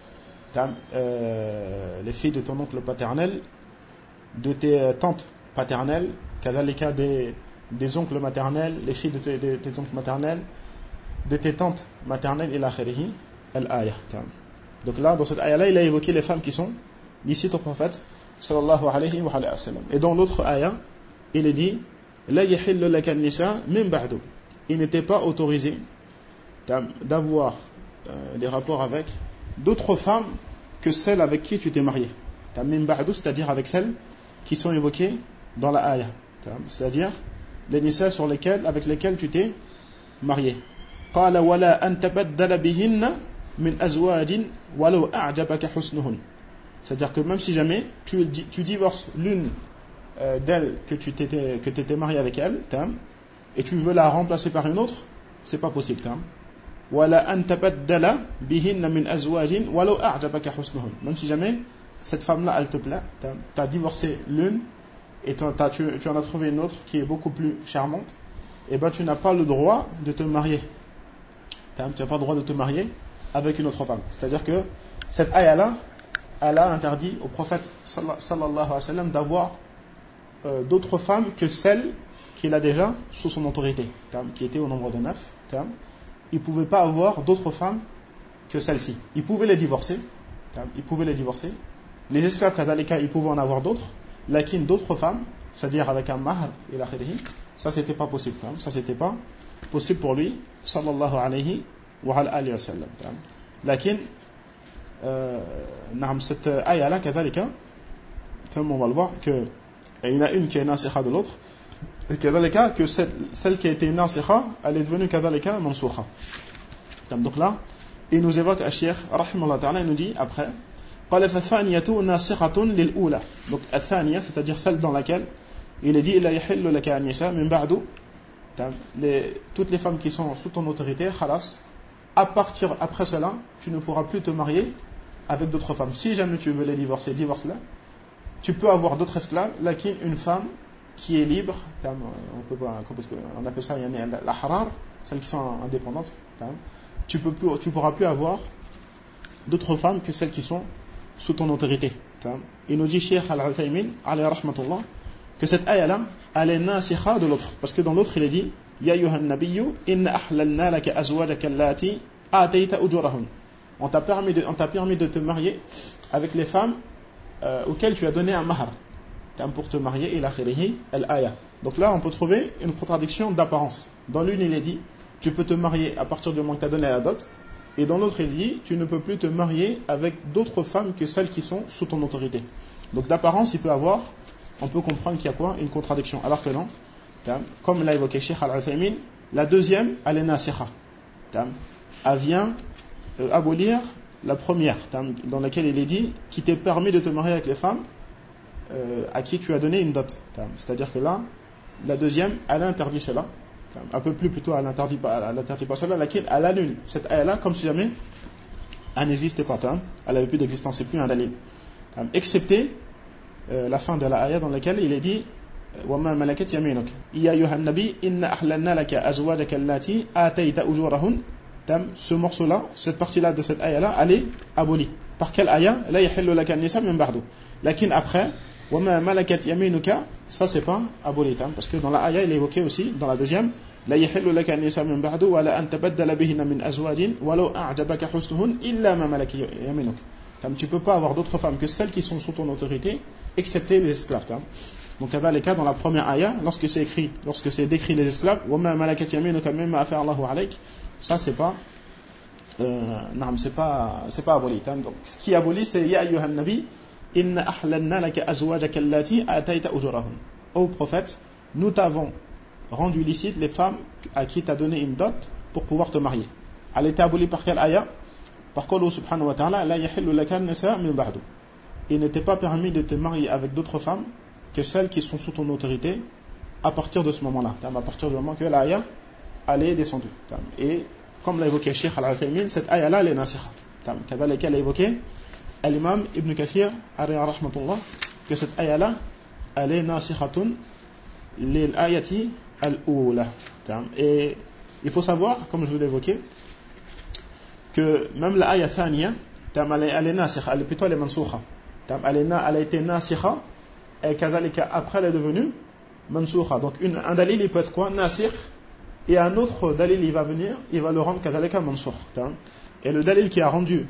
les filles de ton oncle paternel, de tes tantes paternelles, kadhalika des oncles maternels, les filles de tes oncles maternels, de tes tantes maternelles ila akhirih al-aya. Donc là, dans cette aya-là, il a évoqué les femmes qui sont ici au prophète sallallahu alayhi wa sallam. Et dans l'autre aya, il est dit la yahillu laka an-nisa min ba'du. Il n'était pas autorisé d'avoir des rapports avec d'autres femmes que celles avec qui tu t'es marié. Min ba'du, c'est-à-dire avec celles qui sont évoquées dans la aya. C'est-à-dire les nisa avec lesquelles tu t'es marié. Qala wala an tabaddala bihinna min azwajin walau a'jabaka husnuhun. C'est-à-dire que même si jamais tu divorces l'une d'elles que tu t'étais marié avec elle, et tu veux la remplacer par une autre, c'est pas possible. Wala an tabaddala bihinna min azwajin walau a'jabaka husnuhun. Même si jamais cette femme-là elle te plaît, tu as divorcé l'une et tu en as trouvé une autre qui est beaucoup plus charmante, et ben tu n'as pas le droit de te marier. Tu n'as pas le droit de te marier avec une autre femme. C'est-à-dire que cette aya-là, elle a interdit au prophète sallallahu alayhi wa sallam d'avoir d'autres femmes que celles qu'il a déjà sous son autorité, qui étaient au nombre de 9. Il ne pouvait pas avoir d'autres femmes que celles-ci. Il pouvait les divorcer. Les esclaves kadhalika, il pouvait en avoir d'autres. Lakin d'autres femmes, c'est-à-dire avec un mahr et la khirihi, ça c'était pas possible. Ça c'était pas possible pour lui sallallahu alayhi wa sallam. Lakin cette aya-là, kadhalika, on va le voir, qu'il y en a une qui est nasikha de l'autre, et kadhalika, que celle qui a été nasikha, elle est devenue kadhalika mansukha. Donc là, il nous évoque Al-Shaykh, rahimahullah ta'ala, il nous dit après, قال فالثانية ناسخة للأولى. Donc الثانية, c'est-à-dire celle dans laquelle il est dit لا يحل لك النساء من بعد, toutes les femmes qui sont sous ton autorité, khalas, après cela, tu ne pourras plus te marier avec d'autres femmes. Si jamais tu veux les divorcer, divorce-la. Tu peux avoir d'autres esclaves, lakin une femme qui est libre, on appelle ça la harar, celles qui sont indépendantes, tu pourras plus avoir d'autres femmes que celles qui sont sous ton autorité. Il nous dit Cheikh Al-Uthaymin, alayhi rahmatullah, que cette aya-là, elle est nasikha de l'autre. Parce que dans l'autre, il est dit Ya ayyuhan nabiyyu inna ahlalna laka azwajaka allati atayta ujurahun. On t'a permis de te marier avec les femmes auxquelles tu as donné un mahr pour te marier, ila khirihi al-aya. Donc là, on peut trouver une contradiction d'apparence. Dans l'une, il est dit, tu peux te marier à partir du moment que tu as donné la dot. Et dans l'autre, il dit, tu ne peux plus te marier avec d'autres femmes que celles qui sont sous ton autorité. Donc d'apparence, on peut comprendre qu'il y a quoi? Une contradiction. Alors que non, comme l'a évoqué Cheikh Al-Uthaymin, la deuxième, elle est nasikha. Elle vient abolir la première, dans laquelle il est dit, qui t'est permis de te marier avec les femmes à qui tu as donné une dot. C'est-à-dire que là, la deuxième, elle interdit cela. Un peu plus plutôt, elle n'interdit pas cela, laquelle elle annule cette ayah-là comme si jamais elle n'existait pas. Elle n'avait plus d'existence, c'est plus un dalil. Excepté la fin de la ayah dans laquelle il est dit وَمَا مَلَكَتْ يَمِينُكَ يَا أَيُّهَا النَّبِيُّ إِنَّا أَحْلَلْنَا لَكَ أَزْوَاجَكَ اللَّاتِي آتَيْتَ أُجُورَهُنَّ. Ce morceau-là, cette partie-là de cette ayah-là, elle est abolie. Par quelle ayah? لَا يَحِلُّ لَكَ النِّسَاءُ مِنْ بَعْدُ. Lakin après, وَمَا مَلَكَتْ يَمِينُكَ, ça c'est pas aboli, parce que dans la ayah, il est évoqué aussi, dans la deuxième, لَا يَحِلُّ لَكَ النِّسَاءُ مِنْ بَعْدُ وَلَا أَنْ تَبَدَّلَ بِهِنَّ مِنْ أَزْوَاجٍ وَلَوْ أَعْجَبَكَ حُسْنُهُنَّ إِلَّا مَا مَلَكَ يَمِينُكَ. Tu peux pas avoir d'autres femmes que celles qui sont sous ton autorité, excepté les esclaves. Donc, il y a les cas dans la première ayah, lorsque c'est décrit les esclaves, وَمَا مَلَكَتْ يَمِينُكَ مِمَّا أَفَاءَ اللَّهُ عَلَيْكَ, ça c'est pas aboli. Donc, ce qui est aboli, c'est Ya ayyuhan nabi, inna ahlanna laka azwajaka allati atayta ujurahun. Ô prophète, nous t'avons rendu licite les femmes à qui tu as donné une dot pour pouvoir te marier. Elle était abolie par quelle ayah? Par qawlu subhanahu wa ta'ala, la yahillu laka an-nisa min ba'du. Il n'était pas permis de te marier avec d'autres femmes que celles qui sont sous ton autorité à partir de ce moment-là. À partir du moment que l'ayah elle est descendue. Et comme l'a évoqué Cheikh Al-Uthaymin, cette ayah-là, elle est nasikha. Kadhalika, elle a évoqué l'imam Ibn Kathir, alayhi rahmatullah, que cette ayah-là, elle est nasikhatun lil ayati al-oula. Et il faut savoir, comme je vous l'ai évoqué, que même la ayah thaniya, elle est nasikha, elle est plutôt mansukha. Elle a été nasikha, et kadhalika, après elle est devenue mansukha. Donc un dalil, il peut être quoi? Nasikh. Et un autre dalil, il va venir, il va le rendre kadhalika mansukh. Et le dalil qui a rendu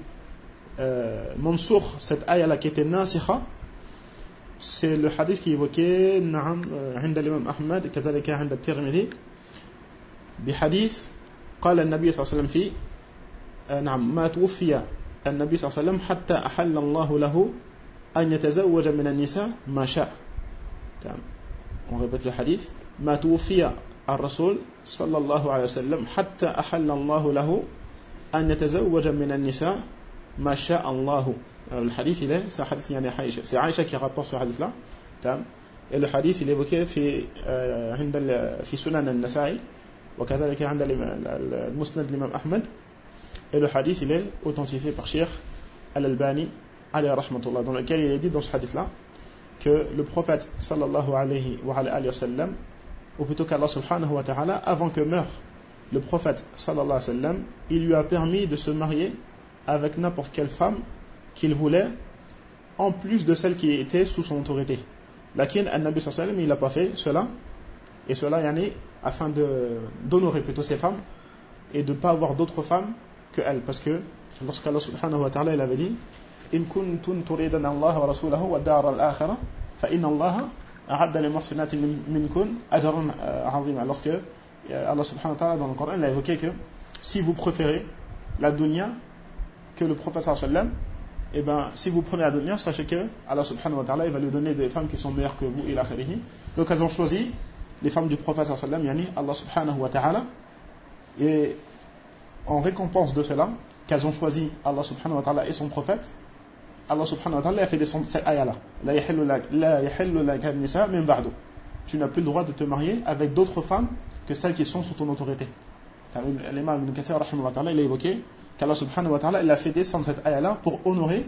mansukh cette ayah-là qui était nasikha, c'est le hadith qui est évoqué عند الإمام أحمد كذلك عند الترمذي بحديث قال النبي صلى الله عليه وسلم فيه ما توفي النبي صلى الله عليه وسلم حتى أحل الله له أن يتزوج من النساء ما شاء. On répète le hadith. ما توفي الرسول صلى الله عليه وسلم حتى أحل الله له أن يتزوج من النساء ما شاء الله. Le hadith, c'est un hadith, c'est Aïcha qui rapporte ce hadith-là. Et le hadith, il est évoqué في سنن النسائي وكذلك عند المسند الإمام أحمد. Et le hadith, il est authentifié par Cheikh Al-Albani alayhi rahmatullah, dans lequel il est dit dans ce hadith-là que le prophète sallallahu alayhi wa sallam, ou plutôt qu'Allah subhanahu wa ta'ala, avant que meure le prophète sallallahu alayhi wa sallam, il lui a permis de se marier avec n'importe quelle femme qu'il voulait, en plus de celle qui était sous son autorité. Lakin al-Nabi sallallahu alayhi wa sallam, il n'a pas fait cela, et cela afin d'honorer plutôt ces femmes et de ne pas avoir d'autres femmes que elles, parce que lorsqu'Allah subhanahu wa ta'ala il avait dit in kuntum turidana Allah wa rasulahu wa dar al-akhirah fa inna Allah a'adda lil muhsinati minkum ajran 'azima. Lorsque Allah subhanahu wa ta'ala dans le Coran il a évoqué que si vous préférez la dunya que le prophète sallallahu alayhi wa sallam, et ben si vous prenez la dunya, sachez que Allah subhanahu wa ta'ala il va lui donner des femmes qui sont meilleures que vous ila akhirih. Donc elles ont choisi les femmes du prophète sallallahu alayhi wa sallam, Allah subhanahu wa ta'ala, et en récompense de cela qu'elles ont choisi Allah subhanahu wa ta'ala et son prophète, Allah subhanahu wa ta'ala a fait descendre cette ayah-là. La yahillu laka nisa min ba'du. Tu n'as plus le droit de te marier avec d'autres femmes que celles qui sont sous ton autorité. L'imam Ibn Kathir rahimahullah ta'ala, il a évoqué qu'Allah subhanahu wa ta'ala il a fait descendre cette ayah-là pour honorer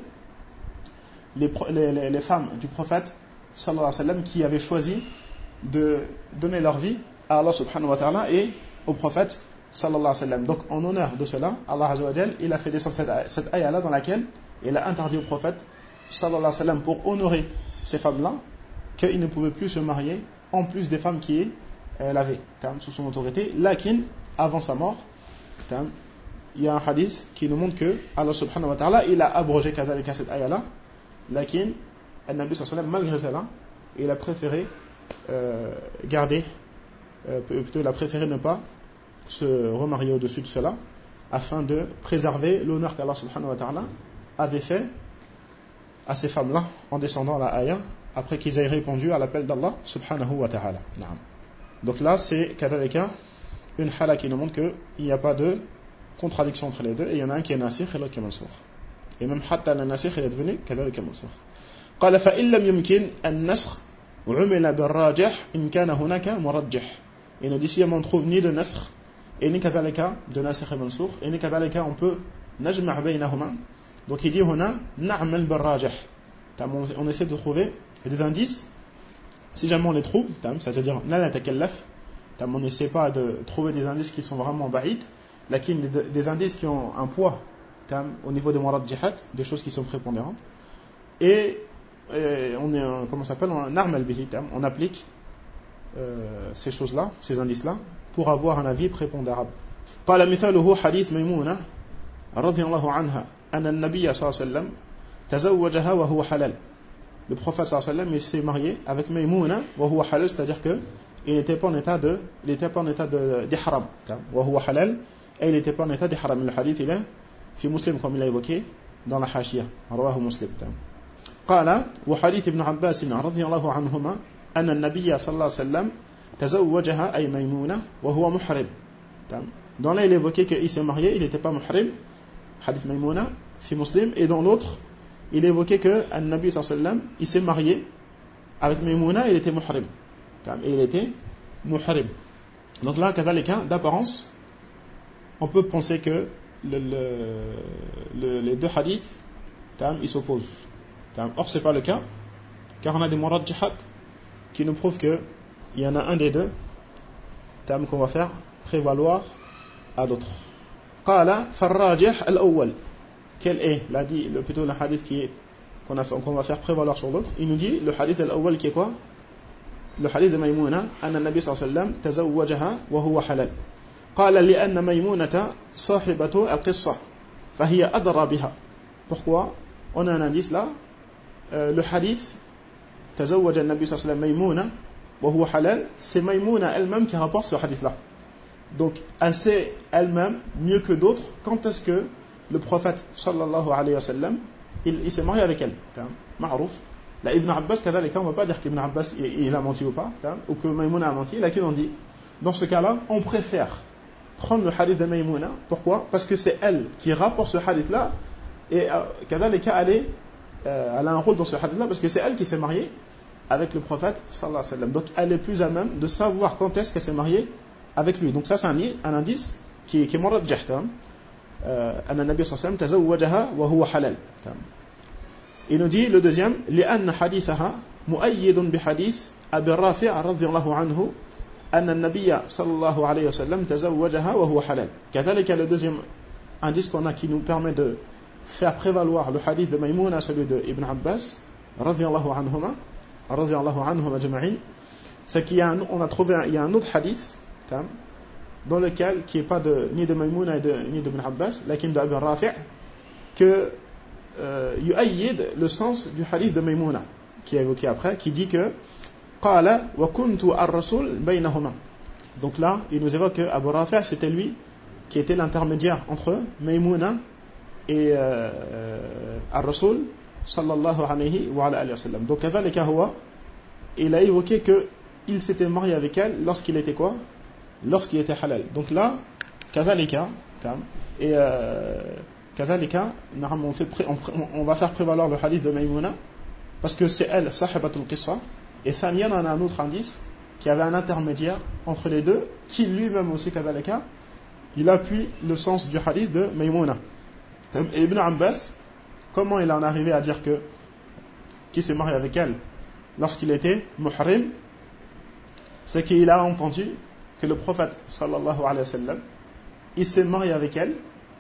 les femmes du prophète sallallahu alayhi wa sallam qui avaient choisi de donner leur vie à Allah subhanahu wa ta'ala et au prophète sallallahu alayhi wa sallam. Donc en honneur de cela, Allah azza wa jal, il a fait descendre cette ayah-là dans laquelle il a interdit au prophète sallallahu alayhi wa sallam, pour honorer ces femmes-là, qu'il ne pouvait plus se marier en plus des femmes qui l'avaient sous son autorité. Lakin, avant sa mort, il y a un hadith qui nous montre que Allah subhanahu wa ta'ala il a abrogé kazalika cette ayah-là. Lakin, al-Nabi sallallahu alayhi wa sallam, malgré cela, il a préféré garder, plutôt il a préféré ne pas se remarier au-dessus de cela, afin de préserver l'honneur qu'Allah subhanahu wa ta'ala avait fait à ces femmes-là en descendant à la ayah après qu'ils aient répondu à l'appel d'Allah subhanahu wa ta'ala. Donc là c'est kadhalika une hala qui nous montre qu'il n'y a pas de contradiction entre les deux, et il y en a un qui est nasikh et l'autre qui est mansukh. Et même hatta le nasikh il est devenu kadhalika mansukh. قال فإن لم يمكن النسخ عمل بالراجح إن كان هناك مرجح. Et nous dit si on ne trouve ni de nasakh et ni kadhalika de nasikh et mansukh, et ni kadhalika on peut najma' baynahuma. Donc il dit huna na'mal bil-rajih. On essaie de trouver des indices. Si jamais on les trouve, c'est-à-dire la natakallaf, on n'essaie pas de trouver des indices qui sont vraiment ba'id, lakin des indices qui ont un poids au niveau des murajjihat, des choses qui sont prépondérantes, et on est, comment ça s'appelle, on na'mal bihi, on applique ces choses-là, ces indices-là, pour avoir un avis prépondérable. قال مثاله حديث ميمونة رضي الله عنها أن النبي صلى الله عليه وسلم تزوجها وهو حلال. Le prophète صلى الله عليه وسلم il s'est marié avec Maïmouna وهو حلال, c'est-à-dire que il n'était pas en état d'ihram, وهو حلال, et il n'était pas en état d'ihram. Le hadith il est في مسلم comme il a évoqué dans la hashiyah, رواه مسلم. قال وحديث ابن عباس رضي الله عنهما أن النبي صلى الله عليه وسلم تزوجها أي ميمونة وهو محرم. Dans là il évoquait qu'il s'est marié, il n'était pas muhrim, hadith Maïmouna, fi muslim, et dans l'autre il évoquait que An-Nabi sallallahu alayhi wa sallam il s'est marié avec Maïmouna, il était muhrim, et il était muhrim. Donc là kadhalika, d'apparence on peut penser que les deux hadiths ils s'opposent. Or c'est pas le cas, car on a des murajjihat qui nous prouvent qu'il y en a un des deux qu'on va faire prévaloir à l'autre. قال فالراجح الأول. Quel est plutôt le hadith qu'on va faire prévaloir sur l'autre? Il nous dit le hadith al-awwal qui est quoi? Le hadith de Maïmouna أن النبي صلى الله عليه وسلم تزوجها وهو حلال. قال لأن ميمونة صاحبة القصة فهي أدرى بها. Pourquoi? On a un indice là. Le hadith تزوج النبي صلى الله عليه وسلم ميمونة وهو حلال, c'est Maïmouna elle-même qui rapporte ce hadith là. Donc elle sait elle-même mieux que d'autres quand est-ce que le prophète sallallahu alayhi wa sallam il s'est marié avec elle. Ma'rouf. Là Ibn Abbas kadhalika, on ne va pas dire qu'Ibn Abbas il a menti ou pas, ou que Maïmouna a menti, là qui on dit dans ce cas-là on préfère prendre le hadith de Maïmouna. Pourquoi? Parce que c'est elle qui rapporte ce hadith là, et kadhalika elle a un rôle dans ce hadith là parce que c'est elle qui s'est mariée avec le prophète sallallahu alayhi wa sallam. Donc elle est plus à même de savoir quand est-ce qu'elle s'est mariée avec lui. Donc ça c'est un indice qui est murajjih. أن النبي صلى الله عليه وسلم تزوجها وهو حلال. Il nous dit le deuxième لأن حديثها مؤيد بحديث أبي الرافع رضي الله عنه أن النبي صلى الله عليه وسلم تزوجها وهو حلال. كذلك le deuxième indice qu'on a qui nous permet de faire prévaloir le hadith de Maïmouna à celui de Ibn Abbas رضي الله عنهما جميعا, c'est qu'il y a on a trouvé il y a un autre hadith dans lequel qui est pas ni de Maïmouna ni de Ibn Abbas, lakin de Abi Rafi' que yu'ayyid le sens du hadith de Maïmouna qui est évoqué après, qui dit que qala wa kuntu ar-rasul baynahuma. Donc là il nous évoque que Abu Rafi' c'était lui qui était l'intermédiaire entre Maïmouna et ar-rasul sallallahu alayhi wa sallam. Donc kadhalika huwa, il a évoqué que il s'était marié avec elle lorsqu'il était quoi? Lorsqu'il était halal. Donc là, kadhalika, et kadhalika, on va faire prévaloir le hadith de Maïmouna, parce que c'est elle, sahibatul qissa, et Thaniyan en a un autre indice, qui avait un intermédiaire entre les deux, qui lui-même aussi, kadhalika, il appuie le sens du hadith de Maïmouna. Et Ibn Abbas, comment il en est arrivé à dire que, qui s'est marié avec elle, lorsqu'il était muhrim, c'est qu'il a entendu que le prophète sallallahu alayhi wa sallam il s'est marié avec elle,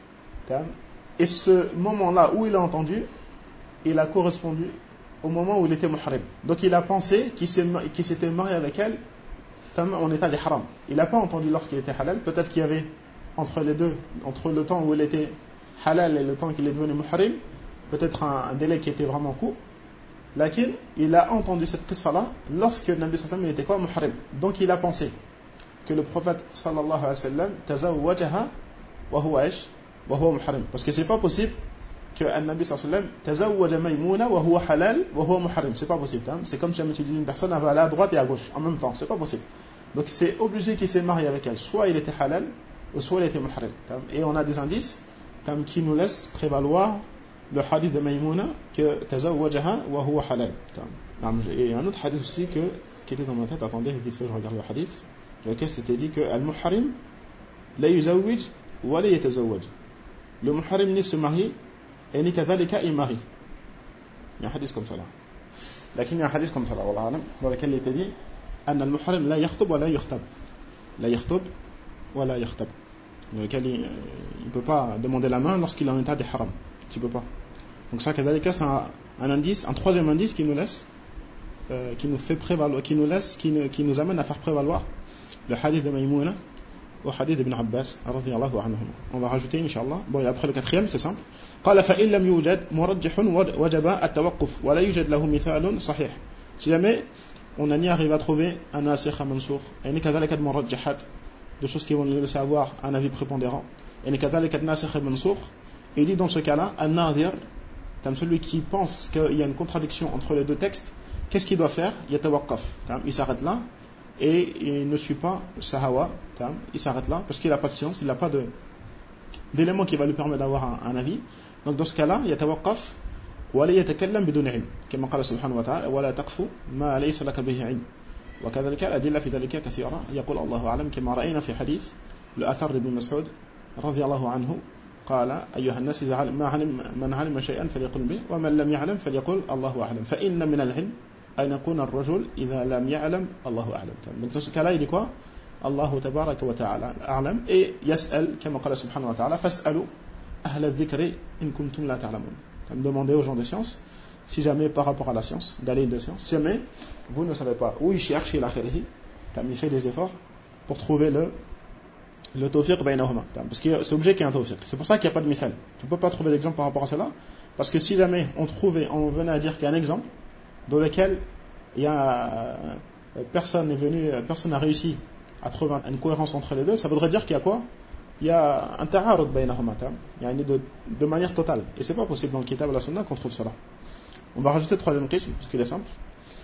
et ce moment-là où il a entendu il a correspondu au moment où il était muhrim. Donc il a pensé qu'il s'était marié avec elle en état d'ihram. Il n'a pas entendu lorsqu'il était halal. Peut-être qu'il y avait entre les deux, entre le temps où il était halal et le temps qu'il est devenu muhrim, peut-être un délai qui était vraiment court, Lakin, il a entendu cette qissa-là lorsque le Nabi sallallahu alayhi wa sallam était quoi? Muhrim. Donc il a pensé que le prophète sallallahu alayhi wa sallam tazawwajaha wa huwa ish wa huwa muhrim. Parce que c'est pas possible que le Nabi sallallahu alayhi wa sallam tazawwaja Maymuna wa huwa halal wa huwa muhrim. C'est pas possible. C'est comme si tu dis une personne va aller à droite et à gauche en même temps. C'est pas possible. Donc c'est obligé qu'il s'est marié avec elle. Soit il était halal ou soit il était muhrim. Et on a des indices qui nous laissent prévaloir le hadith de Maymuna que tazawwajaha wa huwa halal. Et un autre hadith aussi qui était dans ma tête, attendez, vite fait, je regarde le hadith, lequel c'était dit que al-muhrim la yuzawwij wa la yatazawwaj. Le muhrim ni se marie et ni kadhalika il marie. Il y a un hadith comme ça là. Lakin il y a un hadith comme ça là, wallahu alam, dans lequel il était dit أن المحرم لا يخطب ولا يخطب. لا يخطب ولا يخطب. Dans lequel il ne peut pas demander la main lorsqu'il est en état de haram. Tu ne peux pas. Donc ça, c'est un indice, un troisième indice qui nous laisse, qui nous fait prévaloir, qui nous amène à faire prévaloir le hadith de Maïmouna au hadith d'Ibn Abbas radiyallahu anhu. On va rajouter, Inch'Allah. Bon, et après le quatrième, c'est simple. قال فإن لم يوجد مرجح وجب التوقف ولا يوجد له مثال صحيح. Si jamais on n'y arrive à trouver un nasikh à mansoukh, et كذلك المرجحات, de choses qui vont nous laisser avoir un avis prépondérant, et كذلك الناسخ المنسوخ, il dit dans ce cas-là, الناظر, celui qui pense qu'il y a une contradiction entre les deux textes, qu'est-ce qu'il doit faire? يتوقف, il s'arrête là, et il ne suit pas sahawa, il s'arrête là, parce qu'il n'a pas de science, il n'a pas d'élément qui va lui permettre d'avoir un avis. Donc dans ce cas-là, يتوقف ولا يتكلم بدون علم كما قال سبحانه وتعالى ولا تقف ما ليس لك به علم وكذلك الأدلة في ذلك كثيرة يقول الله أعلم كما رأينا في حديث الأثر ابن مسعود رضي الله عنه قال أيها الناس إذا من علم شيئا فليقل به ومن لم يعلم فليقل الله أعلم فإن من العلم أن يكون الرجل إذا لم يعلم الله أعلم. Donc dans ce cas-là il dit quoi? الله تبارك وتعالى أعلم et يسأل كما قال سبحانه وتعالى فاسألوا أهل الذكر إن كنتم لا تعلمون. Demander aux gens de science, si jamais par rapport à la science, d'aller de science, si jamais vous ne savez pas où il cherche, il fait des efforts pour trouver le tawfiq baynahuma. Parce que c'est obligé qu'il y ait un tawfiq. C'est pour ça qu'il n'y a pas de mithal. Tu ne peux pas trouver d'exemple par rapport à cela. Parce que si jamais on venait à dire qu'il y a un exemple dans lequel il y a personne n'a réussi à trouver une cohérence entre les deux, ça voudrait dire qu'il y a quoi? Il y a un ta'arud baynahuma, il y a de manière totale. Et c'est pas possible dans le kitab et la sunna qu'on trouve cela. On va rajouter le troisième qism, parce qu'il est simple.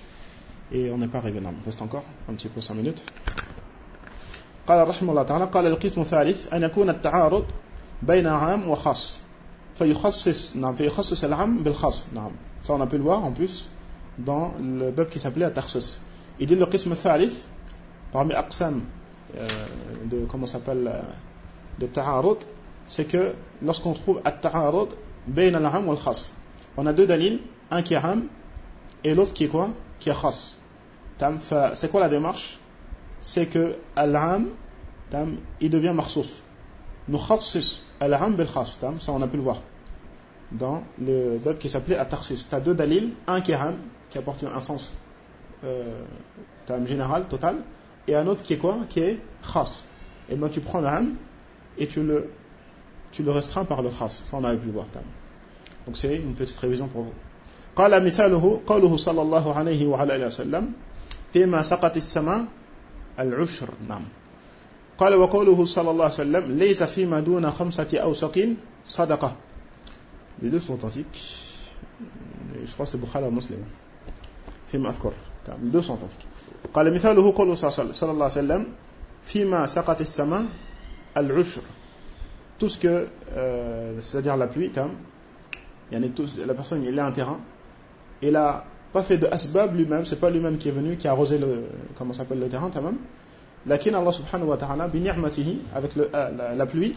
Et on n'est pas arrivé là. Il reste encore un petit peu 5 minutes. قال رحمه الله تعالى قال القسم الثالث أن يكون التعارض بين عام وخاص فيخصص العام بالخاص. Ça on a pu le voir en plus dans le bab qui s'appelait at-takhsis. Il dit le qism الثالث parmi aqsam de comment s'appelle de ta'arud, c'est que lorsqu'on trouve at-ta'arud bayn al-'am wal khas, on a deux dalils, un qui est 'am et l'autre qui est quoi? Qui est khas. C'est quoi la démarche? C'est que al-'am il devient makhsous. Nukhassis al-'am bil khas, ça on a pu le voir dans le bab qui s'appelait at-takhsis. Tu as deux dalils, un qui est 'am qui apporte un sens général, total, et un autre qui est quoi? Qui est khas. Et ben tu prends le 'am et tu le restreins par le khas. Ça on avait pu le voir. Donc c'est une petite révision pour vous. قال مثاله قوله صلى الله عليه وعلى آله وسلم فيما سقط السماء العشر. نعم. قال وقوله صلى الله عليه وسلم ليس فيما دون 5 أوسق صدقة. Les deux sont authentiques. Je crois que c'est Bukhari ou Muslim. فيما أذكر. Les deux sont authentiques. قال مثاله قوله صلى الله عليه وسلم فيما سقط السماء al-ushr, tout ce que c'est-à-dire la pluie, la personne il a un terrain, il a pas fait de asbab lui-même, c'est pas lui-même qui est venu qui a arrosé le terrain, lakin Allah subhanahu wa ta'ala bi ni'matihi, avec la pluie,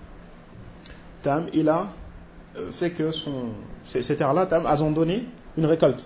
il a fait que ces terres-là elles ont donné une récolte.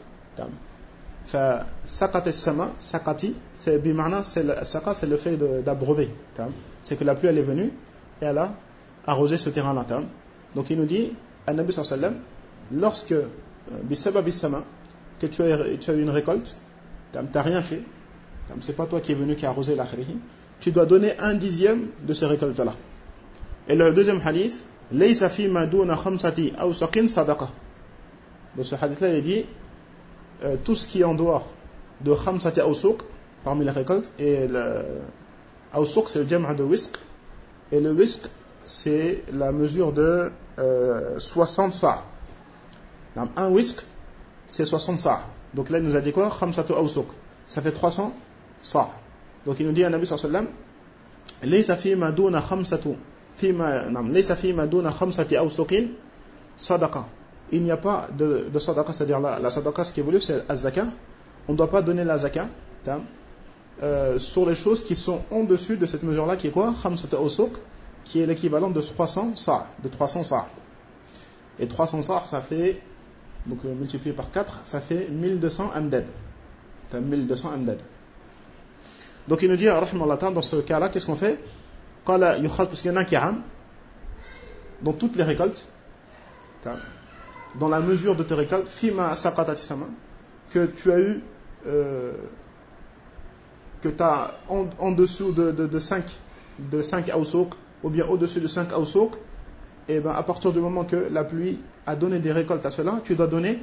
فسقط السماء سقطي c'est بمعنى c'est le fait d'abreuver. C'est que la pluie elle est venue et elle a arrosé ce terrain-là. Donc il nous dit An-Nabi sallallahu alayhi wa sallam, lorsque bisabab as-sama, que tu as eu une récolte, t'as rien fait, c'est pas toi qui es venu qui a arrosé l'akhrihi, tu dois donner 1/10 de ces récoltes-là. Et le deuxième hadith, laysa fi ma duna 5 awsaqin sadaqa. Dans ce hadith-là il dit tout ce qui est en dehors de khamsati awsuq, parmi les récoltes, et le awsuq c'est le jam'a de wisq, et le wisq c'est la mesure de 60 sa'. Un wisq c'est 60 sa'. Donc là il nous a dit quoi? Khamsatu awsuq, ça fait 300 sa'. Donc il nous dit à Nabi sallallahu alayhi wa sallam, laysa fima duna khamsatu laysa fima duna khamsati awsuqin sadaqa. Il n'y a pas de sadaqa, c'est-à-dire la sadaqa, ce qui est voulu, c'est az-zaka. On ne doit pas donner la zaka sur les choses qui sont en dessus de cette mesure-là, qui est quoi? Khamsatu awsuq, qui est l'équivalent de 300 sa', de 300 sa'. Et 300 sa', ça fait, donc multiplié par 4, ça fait 1200 amdad. 1200 amdad. Donc il nous dit, rahimahullah ta'ala, dans ce cas-là, qu'est-ce qu'on fait? Parce qu'il y en a qui am, dans toutes les récoltes, dans la mesure de tes récoltes, fima saqatati sama, que tu as eu, que tu as en dessous de 5 awsuq, ou bien au-dessus de 5 awsuq, et ben à partir du moment que la pluie a donné des récoltes à cela, tu dois donner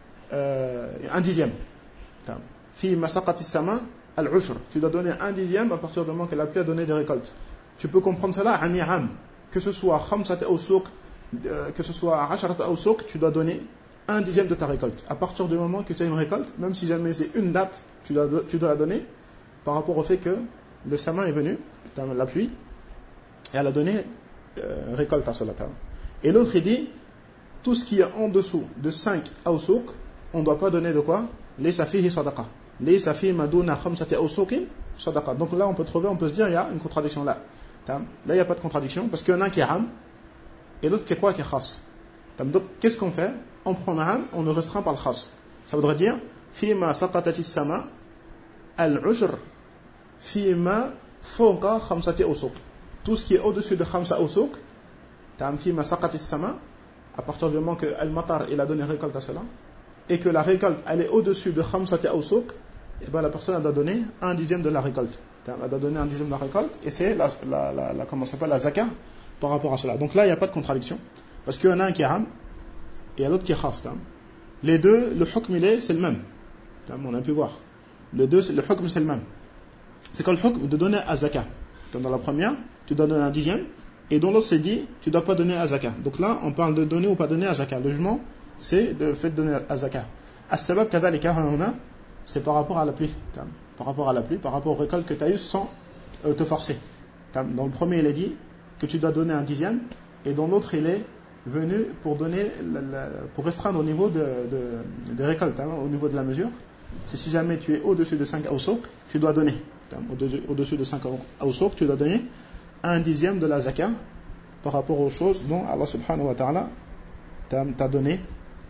un dixième. Fima saqati sama al-ushr, tu dois donner un dixième à partir du moment que la pluie a donné des récoltes. Tu peux comprendre cela à ni'am, que ce soit khamsat awsuq, que ce soit asharat awsuq, tu dois donner un dixième de ta récolte. À partir du moment que tu as une récolte, même si jamais c'est une date, tu dois la donner par rapport au fait que le sama est venu, la pluie, et elle a donné récolte à cela. Et l'autre il dit, tout ce qui est en dessous de 5 awsuq, on ne doit pas donner de quoi? Laysa fihi sadaqa. Laysa fi maduna khamsati awsuqin sadaqa. Donc là on peut se dire, il y a une contradiction là. Là il n'y a pas de contradiction, parce qu'il y en a un qui est am, et l'autre qui est quoi? Qui est khas. Donc qu'est-ce qu'on fait? On prend un am, on le restreint par le khas. Ça voudrait dire, fima saqatati sama al-ujr fima fawqa khamsati awsuq. Tout ce qui est au-dessus de khamsa awsuq, fima saqati sama, à partir du moment que al-matar il a donné récolte à cela, et que la récolte elle est au-dessus de khamsati awsuq, et ben la personne elle doit donner un dixième de la récolte. Elle doit donner un dixième de la récolte, et c'est comment ça s'appelle, la zaka par rapport à cela. Donc là il n'y a pas de contradiction, parce qu'il y en a un qui est am et l'autre qui est khas. Les deux, le hukm c'est le même. On a pu voir. Les deux, le hukm c'est le même. C'est quoi le hukm? De donner à zaka. Dans la première, tu dois donner un dixième, et dans l'autre c'est dit, tu ne dois pas donner à zaka. Donc là, on parle de donner ou pas donner à zaka. Le jugement, c'est le fait de donner à zaka. As-sabab kadhalika huna, c'est par rapport à la pluie. Par rapport à la pluie, par rapport aux récoltes que tu as eues sans te forcer. Dans le premier, il est dit que tu dois donner un dixième, et dans l'autre, il est venu pour restreindre au niveau des récoltes, au niveau de la mesure. C'est si jamais tu es au-dessus de 5 awsuq, tu dois donner. Au-dessus de 5 awsuq, tu dois donner un dixième de la zaka par rapport aux choses dont Allah subhanahu wa ta'ala t'a donné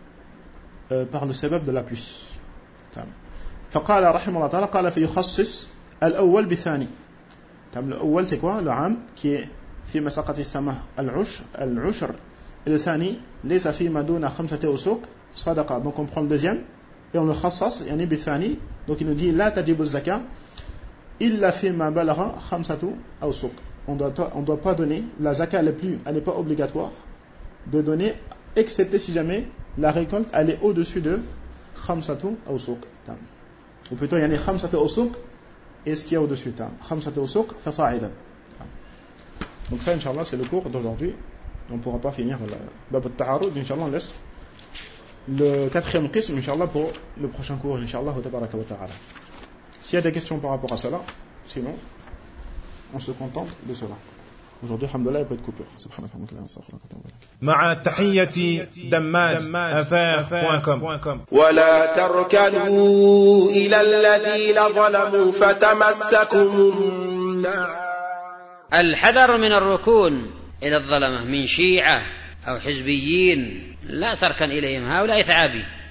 par le sabab de la pluie. فقال رحمه الله تعالى قال فيخصص الأول بالثاني. الأول c'est quoi? Le am qui est في مساقة السماء العشر. Et le thani ليس فيما دون 5 أوسق صدقة. Donc on prend le deuxième et on le khassas يعني بالثاني. Donc il nous dit لا تجب الزكاة إلا فيما بلغ 5 أوسق. On doit pas donner la zakat, elle n'est pas obligatoire de donner, excepté si jamais la récolte elle est au-dessus de 5 أوسق. Ou plutôt, il y a 5 awsuq et ce qu'il y a au-dessus. 5 awsuq fasa'idan. Donc ça, Inch'Allah, c'est le cours d'aujourd'hui. On ne pourra pas finir le bab al-ta'arud. Inch'Allah, on laisse le 4e qism, Inch'Allah, pour le prochain cours, Inch'Allah, tabaraka wa ta'ala. S'il y a des questions par rapport à cela, sinon, on se contente de cela. Aujourd'hui, alhamdoulilah, il n'y a pas de coupure. مع تحية دماج أفاف.com. ولا تركنوا إلى الذين ظلموا فتمسكم النار. الحذر من الركون إلى الظلمة من شيعة أو حزبيين، لا تركن إليهم، هؤلاء ثعابي.